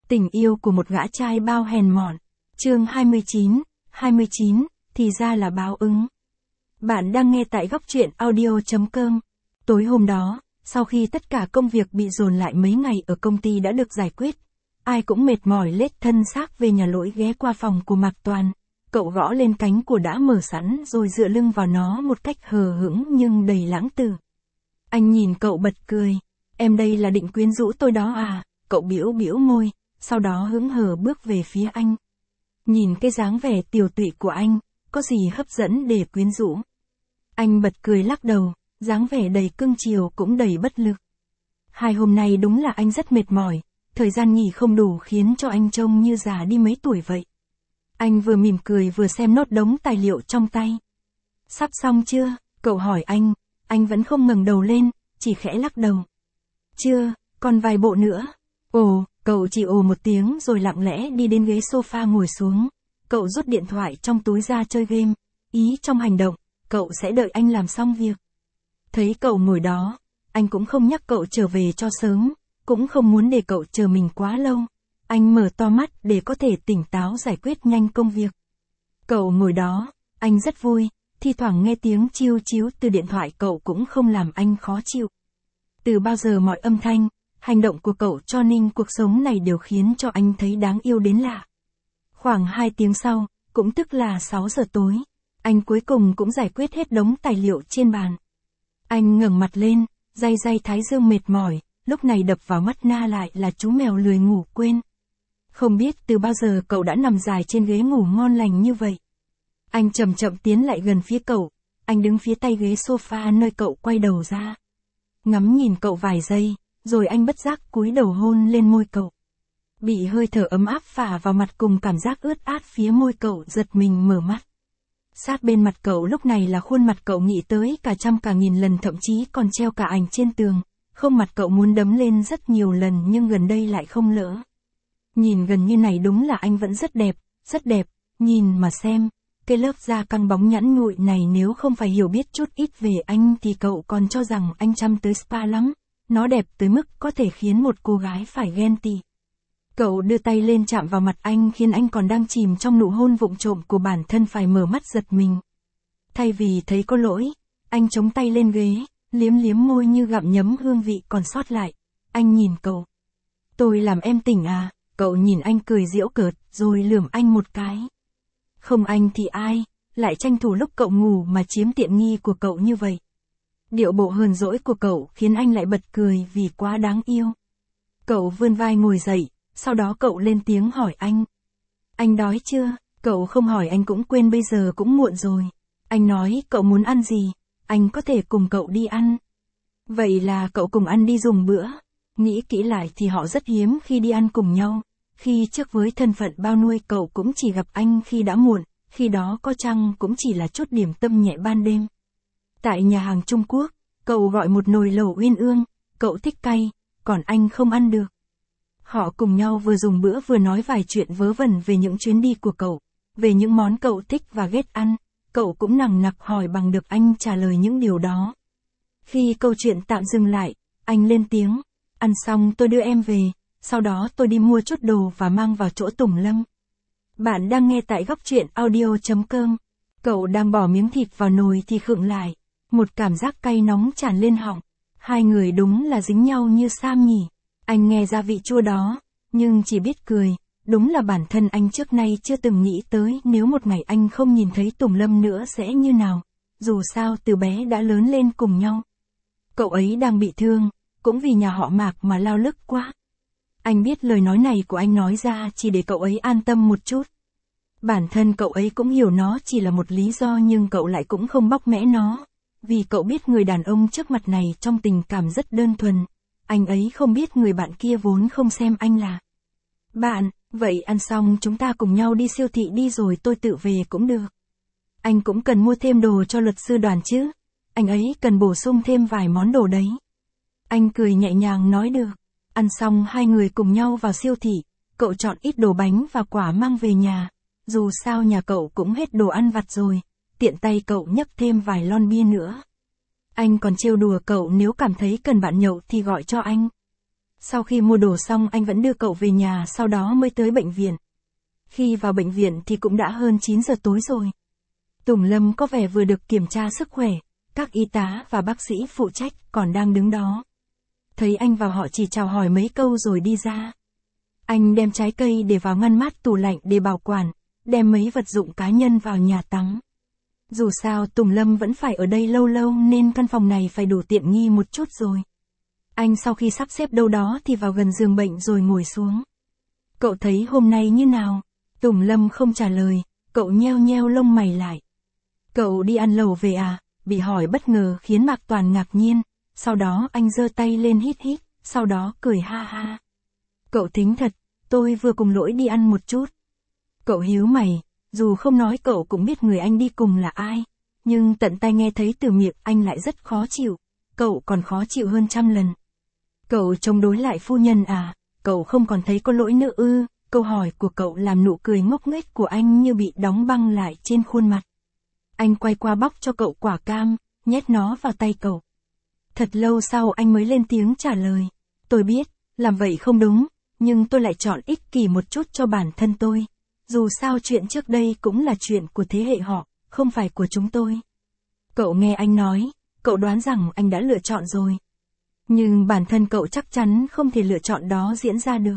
Tình yêu của một gã trai bao hèn mọn. Chương 29, thì ra là báo ứng. Bạn đang nghe tại góc truyện audio.com. Tối hôm đó, sau khi tất cả công việc bị dồn lại mấy ngày ở công ty đã được giải quyết, ai cũng mệt mỏi lết thân xác về nhà Lỗi ghé qua phòng của Mạc Toàn. Cậu gõ lên cánh của đã mở sẵn rồi dựa lưng vào nó một cách hờ hững nhưng đầy lãng tử. Anh nhìn cậu bật cười. Em đây là định quyến rũ tôi đó à? Cậu bĩu bĩu môi, sau đó hững hờ bước về phía anh. Nhìn cái dáng vẻ tiều tụy của anh, có gì hấp dẫn để quyến rũ? Anh bật cười lắc đầu, dáng vẻ đầy cưng chiều cũng đầy bất lực. Hai hôm nay đúng là anh rất mệt mỏi, thời gian nghỉ không đủ khiến cho anh trông như già đi mấy tuổi vậy. Anh vừa mỉm cười vừa xem nốt đống tài liệu trong tay. Sắp xong chưa? Cậu hỏi anh vẫn không ngẩng đầu lên, chỉ khẽ lắc đầu. Chưa, còn vài bộ nữa. Ồ, cậu chỉ ồ một tiếng rồi lặng lẽ đi đến ghế sofa ngồi xuống. Cậu rút điện thoại trong túi ra chơi game. Ý trong hành động, cậu sẽ đợi anh làm xong việc. Thấy cậu ngồi đó, anh cũng không nhắc cậu trở về cho sớm, cũng không muốn để cậu chờ mình quá lâu. Anh mở to mắt để có thể tỉnh táo giải quyết nhanh công việc. Cậu ngồi đó, anh rất vui, thi thoảng nghe tiếng chiu chíu từ điện thoại cậu cũng không làm anh khó chịu. Từ bao giờ mọi âm thanh, hành động của cậu cho nên cuộc sống này đều khiến cho anh thấy đáng yêu đến lạ. Khoảng 2 tiếng sau, cũng tức là 6 giờ tối, anh cuối cùng cũng giải quyết hết đống tài liệu trên bàn. Anh ngẩng mặt lên, day thái dương mệt mỏi, lúc này đập vào mắt Na lại là chú mèo lười ngủ quên. Không biết từ bao giờ cậu đã nằm dài trên ghế ngủ ngon lành như vậy. Anh chậm chậm tiến lại gần phía cậu, anh đứng phía tay ghế sofa nơi cậu quay đầu ra. Ngắm nhìn cậu vài giây, rồi anh bất giác cúi đầu hôn lên môi cậu. Bị hơi thở ấm áp phả vào mặt cùng cảm giác ướt át phía môi cậu giật mình mở mắt. Sát bên mặt cậu lúc này là khuôn mặt cậu nghĩ tới cả trăm cả nghìn lần, thậm chí còn treo cả ảnh trên tường. Không mặt cậu muốn đấm lên rất nhiều lần nhưng gần đây lại không lỡ. Nhìn gần như này đúng là anh vẫn rất đẹp, nhìn mà xem. Cái lớp da căng bóng nhẵn nhụi này nếu không phải hiểu biết chút ít về anh thì cậu còn cho rằng anh chăm tới spa lắm. Nó đẹp tới mức có thể khiến một cô gái phải ghen tị. Cậu đưa tay lên chạm vào mặt anh khiến anh còn đang chìm trong nụ hôn vụng trộm của bản thân phải mở mắt giật mình. Thay vì thấy có lỗi, anh chống tay lên ghế, liếm môi như gặm nhấm hương vị còn sót lại. Anh nhìn cậu. Tôi làm em tỉnh à? Cậu nhìn anh cười giễu cợt, rồi lườm anh một cái. Không anh thì ai, lại tranh thủ lúc cậu ngủ mà chiếm tiện nghi của cậu như vậy. Điệu bộ hờn dỗi của cậu khiến anh lại bật cười vì quá đáng yêu. Cậu vươn vai ngồi dậy, sau đó cậu lên tiếng hỏi anh. Anh đói chưa? Cậu không hỏi anh cũng quên, bây giờ cũng muộn rồi. Anh nói cậu muốn ăn gì, anh có thể cùng cậu đi ăn. Vậy là cậu cùng ăn đi dùng bữa. Nghĩ kỹ lại thì họ rất hiếm khi đi ăn cùng nhau. Khi trước với thân phận bao nuôi cậu cũng chỉ gặp anh khi đã muộn, khi đó có chăng cũng chỉ là chút điểm tâm nhẹ ban đêm. Tại nhà hàng Trung Quốc, cậu gọi một nồi lẩu uyên ương, cậu thích cay, còn anh không ăn được. Họ cùng nhau vừa dùng bữa vừa nói vài chuyện vớ vẩn về những chuyến đi của cậu, về những món cậu thích và ghét ăn, cậu cũng nằng nặc hỏi bằng được anh trả lời những điều đó. Khi câu chuyện tạm dừng lại, anh lên tiếng, ăn xong tôi đưa em về, sau đó tôi đi mua chút đồ và mang vào chỗ Tùng Lâm. Bạn đang nghe tại góc truyện audio.com. Cậu đang bỏ miếng thịt vào nồi thì khựng lại, một cảm giác cay nóng tràn lên họng. Hai người đúng là dính nhau như Sam nhỉ. Anh nghe ra vị chua đó, nhưng chỉ biết cười. Đúng là bản thân anh trước nay chưa từng nghĩ tới nếu một ngày anh không nhìn thấy Tùng Lâm nữa sẽ như nào. Dù sao từ bé đã lớn lên cùng nhau. Cậu ấy đang bị thương, cũng vì nhà họ Mạc mà lao lức quá. Anh biết lời nói này của anh nói ra chỉ để cậu ấy an tâm một chút. Bản thân cậu ấy cũng hiểu nó chỉ là một lý do nhưng cậu lại cũng không bóc mẽ nó. Vì cậu biết người đàn ông trước mặt này trong tình cảm rất đơn thuần. Anh ấy không biết người bạn kia vốn không xem anh là bạn. Vậy ăn xong chúng ta cùng nhau đi siêu thị đi rồi tôi tự về cũng được. Anh cũng cần mua thêm đồ cho luật sư Đoàn chứ. Anh ấy cần bổ sung thêm vài món đồ đấy. Anh cười nhẹ nhàng nói được. Ăn xong hai người cùng nhau vào siêu thị. Cậu chọn ít đồ bánh và quả mang về nhà. Dù sao nhà cậu cũng hết đồ ăn vặt rồi. Tiện tay cậu nhấc thêm vài lon bia nữa. Anh còn trêu đùa cậu nếu cảm thấy cần bạn nhậu thì gọi cho anh. Sau khi mua đồ xong anh vẫn đưa cậu về nhà, sau đó mới tới bệnh viện. Khi vào bệnh viện thì cũng đã hơn 9 giờ tối rồi. Tùng Lâm có vẻ vừa được kiểm tra sức khỏe, các y tá và bác sĩ phụ trách còn đang đứng đó. Thấy anh vào họ chỉ chào hỏi mấy câu rồi đi ra. Anh đem trái cây để vào ngăn mát tủ lạnh để bảo quản, đem mấy vật dụng cá nhân vào nhà tắm. Dù sao Tùng Lâm vẫn phải ở đây lâu lâu nên căn phòng này phải đủ tiện nghi một chút rồi. Anh sau khi sắp xếp đâu đó thì vào gần giường bệnh rồi ngồi xuống. Cậu thấy hôm nay như nào? Tùng Lâm không trả lời, cậu nheo nheo lông mày lại. Cậu đi ăn lẩu về à? Bị hỏi bất ngờ khiến Mạc Toàn ngạc nhiên, sau đó anh giơ tay lên hít hít, sau đó cười ha ha. Cậu thính thật, tôi vừa cùng Lỗi đi ăn một chút. Cậu híu mày, dù không nói cậu cũng biết người anh đi cùng là ai, nhưng tận tai nghe thấy từ miệng anh lại rất khó chịu, cậu còn khó chịu hơn trăm lần. Cậu chống đối lại phu nhân à, cậu không còn thấy có lỗi nữa ư? Câu hỏi của cậu làm nụ cười ngốc nghếch của anh như bị đóng băng lại trên khuôn mặt. Anh quay qua bóc cho cậu quả cam, nhét nó vào tay cậu. Thật lâu sau anh mới lên tiếng trả lời. Tôi biết, làm vậy không đúng, nhưng tôi lại chọn ích kỷ một chút cho bản thân tôi. Dù sao chuyện trước đây cũng là chuyện của thế hệ họ, không phải của chúng tôi. Cậu nghe anh nói, cậu đoán rằng anh đã lựa chọn rồi. Nhưng bản thân cậu chắc chắn không thể lựa chọn đó diễn ra được.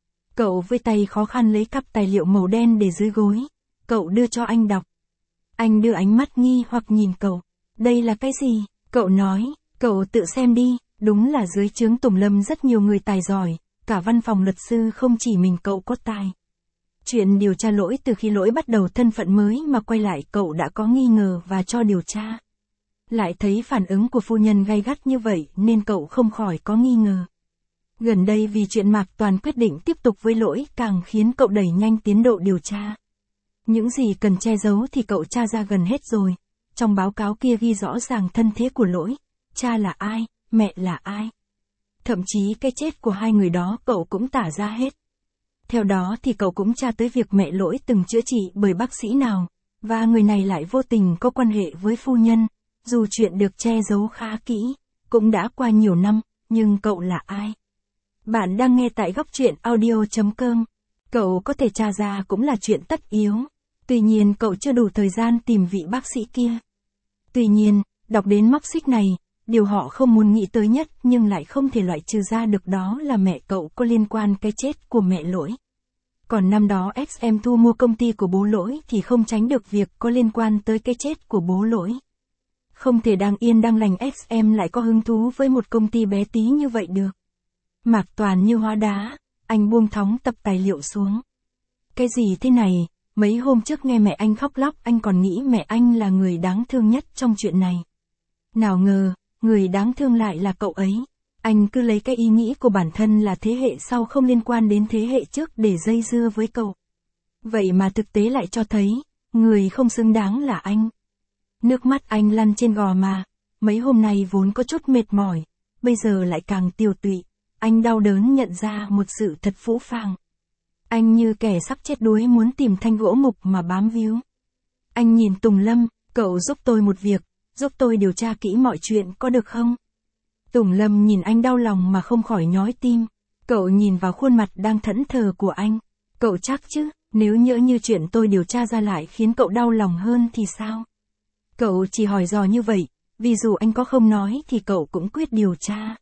Cậu với tay khó khăn lấy cặp tài liệu màu đen để dưới gối. Cậu đưa cho anh đọc. Anh đưa ánh mắt nghi hoặc nhìn cậu. Đây là cái gì? Cậu nói, cậu tự xem đi. Đúng là dưới trướng Tùng Lâm rất nhiều người tài giỏi. Cả văn phòng luật sư không chỉ mình cậu có tài. Chuyện điều tra Lỗi từ khi Lỗi bắt đầu thân phận mới mà quay lại cậu đã có nghi ngờ và cho điều tra. Lại thấy phản ứng của phu nhân gay gắt như vậy nên cậu không khỏi có nghi ngờ. Gần đây vì chuyện Mạc Toàn quyết định tiếp tục với Lỗi càng khiến cậu đẩy nhanh tiến độ điều tra. Những gì cần che giấu thì cậu tra ra gần hết rồi. Trong báo cáo kia ghi rõ ràng thân thế của Lỗi, cha là ai, mẹ là ai. Thậm chí cái chết của hai người đó cậu cũng tả ra hết. Theo đó thì cậu cũng tra tới việc mẹ Lỗi từng chữa trị bởi bác sĩ nào, và người này lại vô tình có quan hệ với phu nhân. Dù chuyện được che giấu khá kỹ, cũng đã qua nhiều năm, nhưng cậu là ai? Bạn đang nghe tại góc truyện audio.com. Cậu có thể tra ra cũng là chuyện tất yếu. Tuy nhiên cậu chưa đủ thời gian tìm vị bác sĩ kia. Tuy nhiên, đọc đến móc xích này, điều họ không muốn nghĩ tới nhất nhưng lại không thể loại trừ ra được đó là mẹ cậu có liên quan cái chết của mẹ Lỗi. Còn năm đó XM thu mua công ty của bố Lỗi thì không tránh được việc có liên quan tới cái chết của bố Lỗi. Không thể đang yên đang lành XM lại có hứng thú với một công ty bé tí như vậy được. Mạc Toàn như hóa đá, anh buông thõng tập tài liệu xuống. Cái gì thế này, mấy hôm trước nghe mẹ anh khóc lóc anh còn nghĩ mẹ anh là người đáng thương nhất trong chuyện này. Nào ngờ, người đáng thương lại là cậu ấy. Anh cứ lấy cái ý nghĩ của bản thân là thế hệ sau không liên quan đến thế hệ trước để dây dưa với cậu. Vậy mà thực tế lại cho thấy, người không xứng đáng là anh. Nước mắt anh lăn trên gò má, mấy hôm nay vốn có chút mệt mỏi, bây giờ lại càng tiều tụy. Anh đau đớn nhận ra một sự thật phũ phàng. Anh như kẻ sắp chết đuối muốn tìm thanh gỗ mục mà bám víu. Anh nhìn Tùng Lâm, cậu giúp tôi một việc, giúp tôi điều tra kỹ mọi chuyện có được không? Tùng Lâm nhìn anh đau lòng mà không khỏi nhói tim. Cậu nhìn vào khuôn mặt đang thẫn thờ của anh. Cậu chắc chứ, nếu nhỡ như chuyện tôi điều tra ra lại khiến cậu đau lòng hơn thì sao? Cậu chỉ hỏi dò như vậy, vì dù anh có không nói thì cậu cũng quyết điều tra.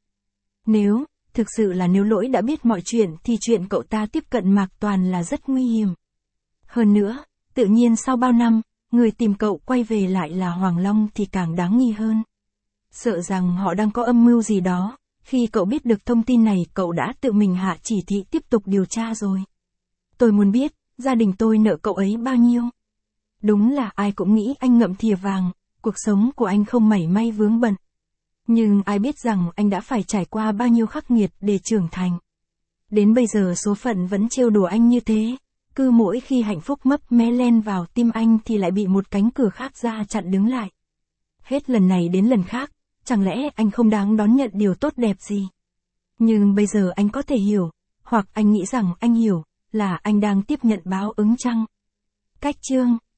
Thực sự là nếu Lỗi đã biết mọi chuyện thì chuyện cậu ta tiếp cận Mạc Toàn là rất nguy hiểm. Hơn nữa, tự nhiên sau bao năm, người tìm cậu quay về lại là Hoàng Long thì càng đáng nghi hơn. Sợ rằng họ đang có âm mưu gì đó, khi cậu biết được thông tin này cậu đã tự mình hạ chỉ thị tiếp tục điều tra rồi. Tôi muốn biết, gia đình tôi nợ cậu ấy bao nhiêu? Đúng là ai cũng nghĩ anh ngậm thìa vàng, cuộc sống của anh không mảy may vướng bận. Nhưng ai biết rằng anh đã phải trải qua bao nhiêu khắc nghiệt để trưởng thành. Đến bây giờ số phận vẫn trêu đùa anh như thế, cứ mỗi khi hạnh phúc mấp mé len vào tim anh thì lại bị một cánh cửa khác ra chặn đứng lại. Hết lần này đến lần khác, chẳng lẽ anh không đáng đón nhận điều tốt đẹp gì? Nhưng bây giờ anh có thể hiểu, hoặc anh nghĩ rằng anh hiểu, là anh đang tiếp nhận báo ứng chăng? Cách chương